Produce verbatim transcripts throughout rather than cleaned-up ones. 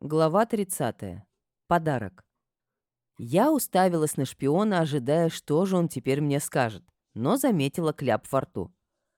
Глава тридцатая. Подарок. Я уставилась на шпиона, ожидая, что же он теперь мне скажет, но заметила кляп во рту.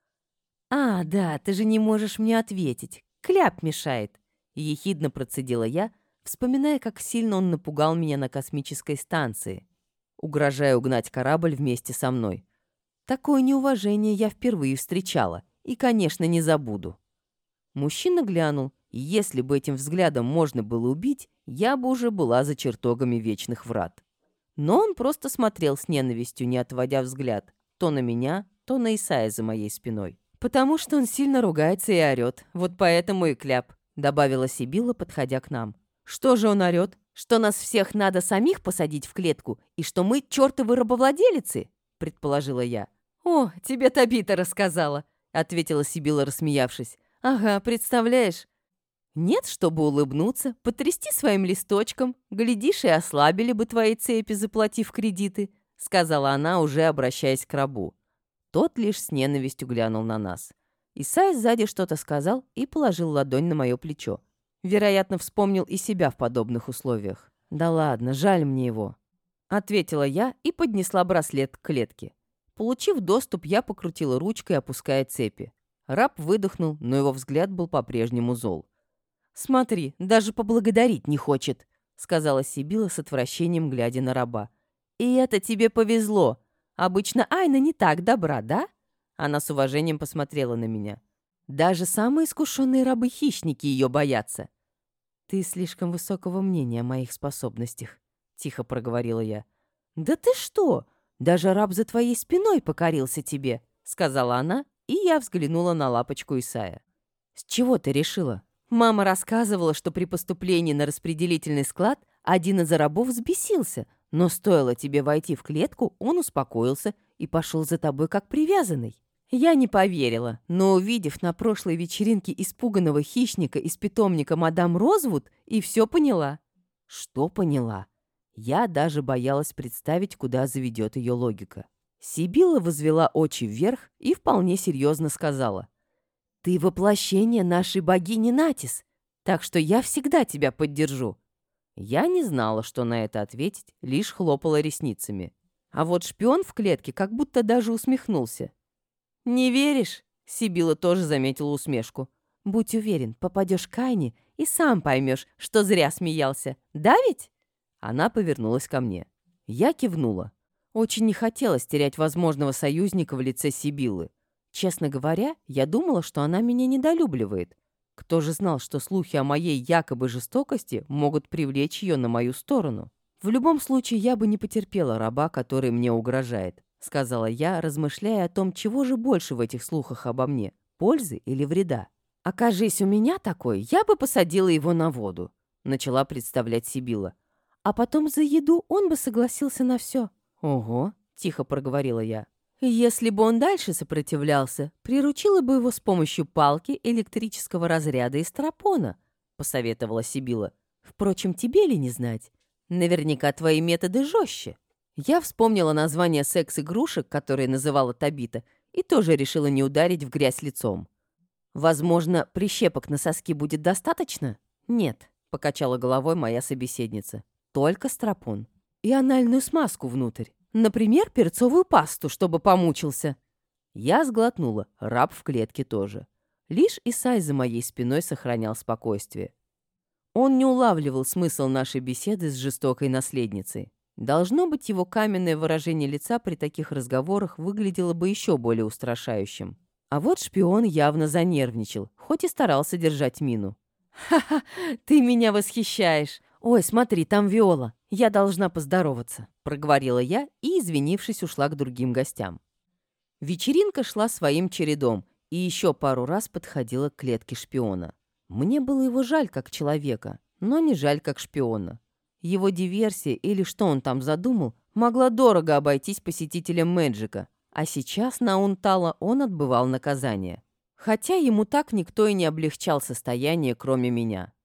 «А, да, ты же не можешь мне ответить. Кляп мешает», — ехидно процедила я, вспоминая, как сильно он напугал меня на космической станции, угрожая угнать корабль вместе со мной. Такое неуважение я впервые встречала и, конечно, не забуду. Мужчина глянул, и если бы этим взглядом можно было убить, я бы уже была за чертогами вечных врат. Но он просто смотрел с ненавистью, не отводя взгляд, то на меня, то на Исая за моей спиной. «Потому что он сильно ругается и орёт, вот поэтому и кляп», — добавила Сибила, подходя к нам. «Что же он орёт? Что нас всех надо самих посадить в клетку, и что мы чёртовы рабовладелицы?» — предположила я. «О, тебе Табита рассказала», — ответила Сибила, рассмеявшись. «Ага, представляешь? Нет, чтобы улыбнуться, потрясти своим листочком, глядишь, и ослабили бы твои цепи, заплатив кредиты», — сказала она, уже обращаясь к рабу. Тот лишь с ненавистью глянул на нас. Исай сзади что-то сказал и положил ладонь на мое плечо. Вероятно, вспомнил и себя в подобных условиях. «Да ладно, жаль мне его», — ответила я и поднесла браслет к клетке. Получив доступ, я покрутила ручкой, опуская цепи. Раб выдохнул, но его взгляд был по-прежнему зол. «Смотри, даже поблагодарить не хочет», — сказала Сибила с отвращением, глядя на раба. «И это тебе повезло. Обычно Айна не так добра, да?» Она с уважением посмотрела на меня. «Даже самые искушенные рабы-хищники ее боятся». «Ты слишком высокого мнения о моих способностях», — тихо проговорила я. «Да ты что? Даже раб за твоей спиной покорился тебе», — сказала она, и я взглянула на лапочку Исая. «С чего ты решила?» Мама рассказывала, что при поступлении на распределительный склад один из рабов взбесился, но стоило тебе войти в клетку, он успокоился и пошел за тобой как привязанный. Я не поверила, но, увидев на прошлой вечеринке испуганного хищника из питомника мадам Розвуд, и все поняла. Что поняла? Я даже боялась представить, куда заведет ее логика. Сибила возвела очи вверх и вполне серьезно сказала: «Ты воплощение нашей богини Натис, так что я всегда тебя поддержу». Я не знала, что на это ответить, лишь хлопала ресницами. А вот шпион в клетке как будто даже усмехнулся. «Не веришь?» — Сибила тоже заметила усмешку. «Будь уверен, попадешь к Айне и сам поймешь, что зря смеялся. Да ведь?» Она повернулась ко мне. Я кивнула. Очень не хотелось терять возможного союзника в лице Сибилы. Честно говоря, я думала, что она меня недолюбливает. Кто же знал, что слухи о моей якобы жестокости могут привлечь ее на мою сторону? В любом случае, я бы не потерпела раба, который мне угрожает, сказала я, размышляя о том, чего же больше в этих слухах обо мне, пользы или вреда. Окажись у меня такой, я бы посадила его на воду, начала представлять Сибила. А потом за еду он бы согласился на все. Ого, тихо проговорила я. Если бы он дальше сопротивлялся, приручила бы его с помощью палки, электрического разряда и стропона, посоветовала Сибила. Впрочем, тебе ли не знать? Наверняка твои методы жестче. Я вспомнила название секс-игрушек, которые называла Табита, и тоже решила не ударить в грязь лицом. Возможно, прищепок на соски будет достаточно? Нет, покачала головой моя собеседница. Только стропон. И анальную смазку внутрь. Например, перцовую пасту, чтобы помучился. Я сглотнула, раб в клетке тоже. Лишь Исай за моей спиной сохранял спокойствие. Он не улавливал смысл нашей беседы с жестокой наследницей. Должно быть, его каменное выражение лица при таких разговорах выглядело бы еще более устрашающим. А вот шпион явно занервничал, хоть и старался держать мину. «Ха-ха, ты меня восхищаешь! Ой, смотри, там Виола. Я должна поздороваться», — проговорила я и, извинившись, ушла к другим гостям. Вечеринка шла своим чередом и еще пару раз подходила к клетке шпиона. Мне было его жаль как человека, но не жаль как шпиона. Его диверсия или что он там задумал, могла дорого обойтись посетителям Мэджика, а сейчас на Унтала он отбывал наказание. Хотя ему так никто и не облегчал состояние, кроме меня.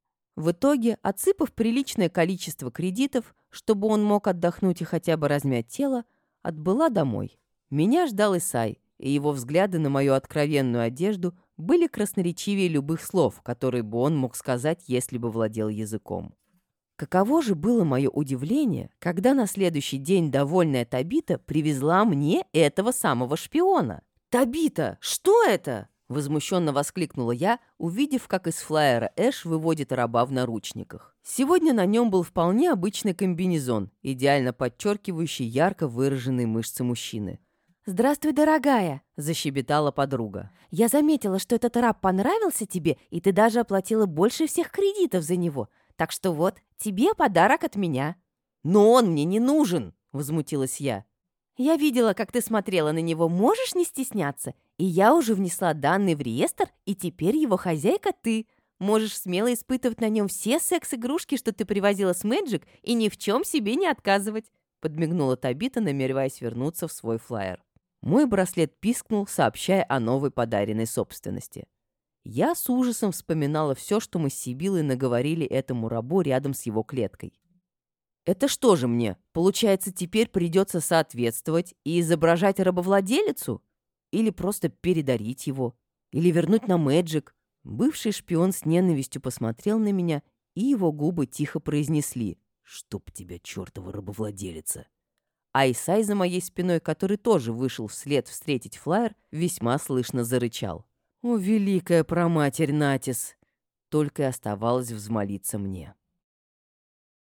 В итоге, отсыпав приличное количество кредитов, чтобы он мог отдохнуть и хотя бы размять тело, отбыла домой. Меня ждал Исай, и его взгляды на мою откровенную одежду были красноречивее любых слов, которые бы он мог сказать, если бы владел языком. Каково же было мое удивление, когда на следующий день довольная Табита привезла мне этого самого шпиона. «Табита, что это?» — возмущенно воскликнула я, увидев, как из флаера Эш выводит раба в наручниках. Сегодня на нем был вполне обычный комбинезон, идеально подчеркивающий ярко выраженные мышцы мужчины. «Здравствуй, дорогая!» — защебетала подруга. «Я заметила, что этот раб понравился тебе, и ты даже оплатила больше всех кредитов за него. Так что вот, тебе подарок от меня». «Но он мне не нужен!» — возмутилась я. «Я видела, как ты смотрела на него, можешь не стесняться? И я уже внесла данные в реестр, и теперь его хозяйка ты. Можешь смело испытывать на нем все секс-игрушки, что ты привозила с Мэджик, и ни в чем себе не отказывать», — подмигнула Табита, намереваясь вернуться в свой флаер. Мой браслет пискнул, сообщая о новой подаренной собственности. Я с ужасом вспоминала все, что мы с Сибилой наговорили этому рабу рядом с его клеткой. Это что же мне, получается, теперь придется соответствовать и изображать рабовладелицу? Или просто передарить его? Или вернуть на Мэджик? Бывший шпион с ненавистью посмотрел на меня, и его губы тихо произнесли: «Чтоб тебя, чертова рабовладелица!» А Исай за моей спиной, который тоже вышел вслед встретить флаер, весьма слышно зарычал. «О, великая проматерь Натис!» Только и оставалось взмолиться мне.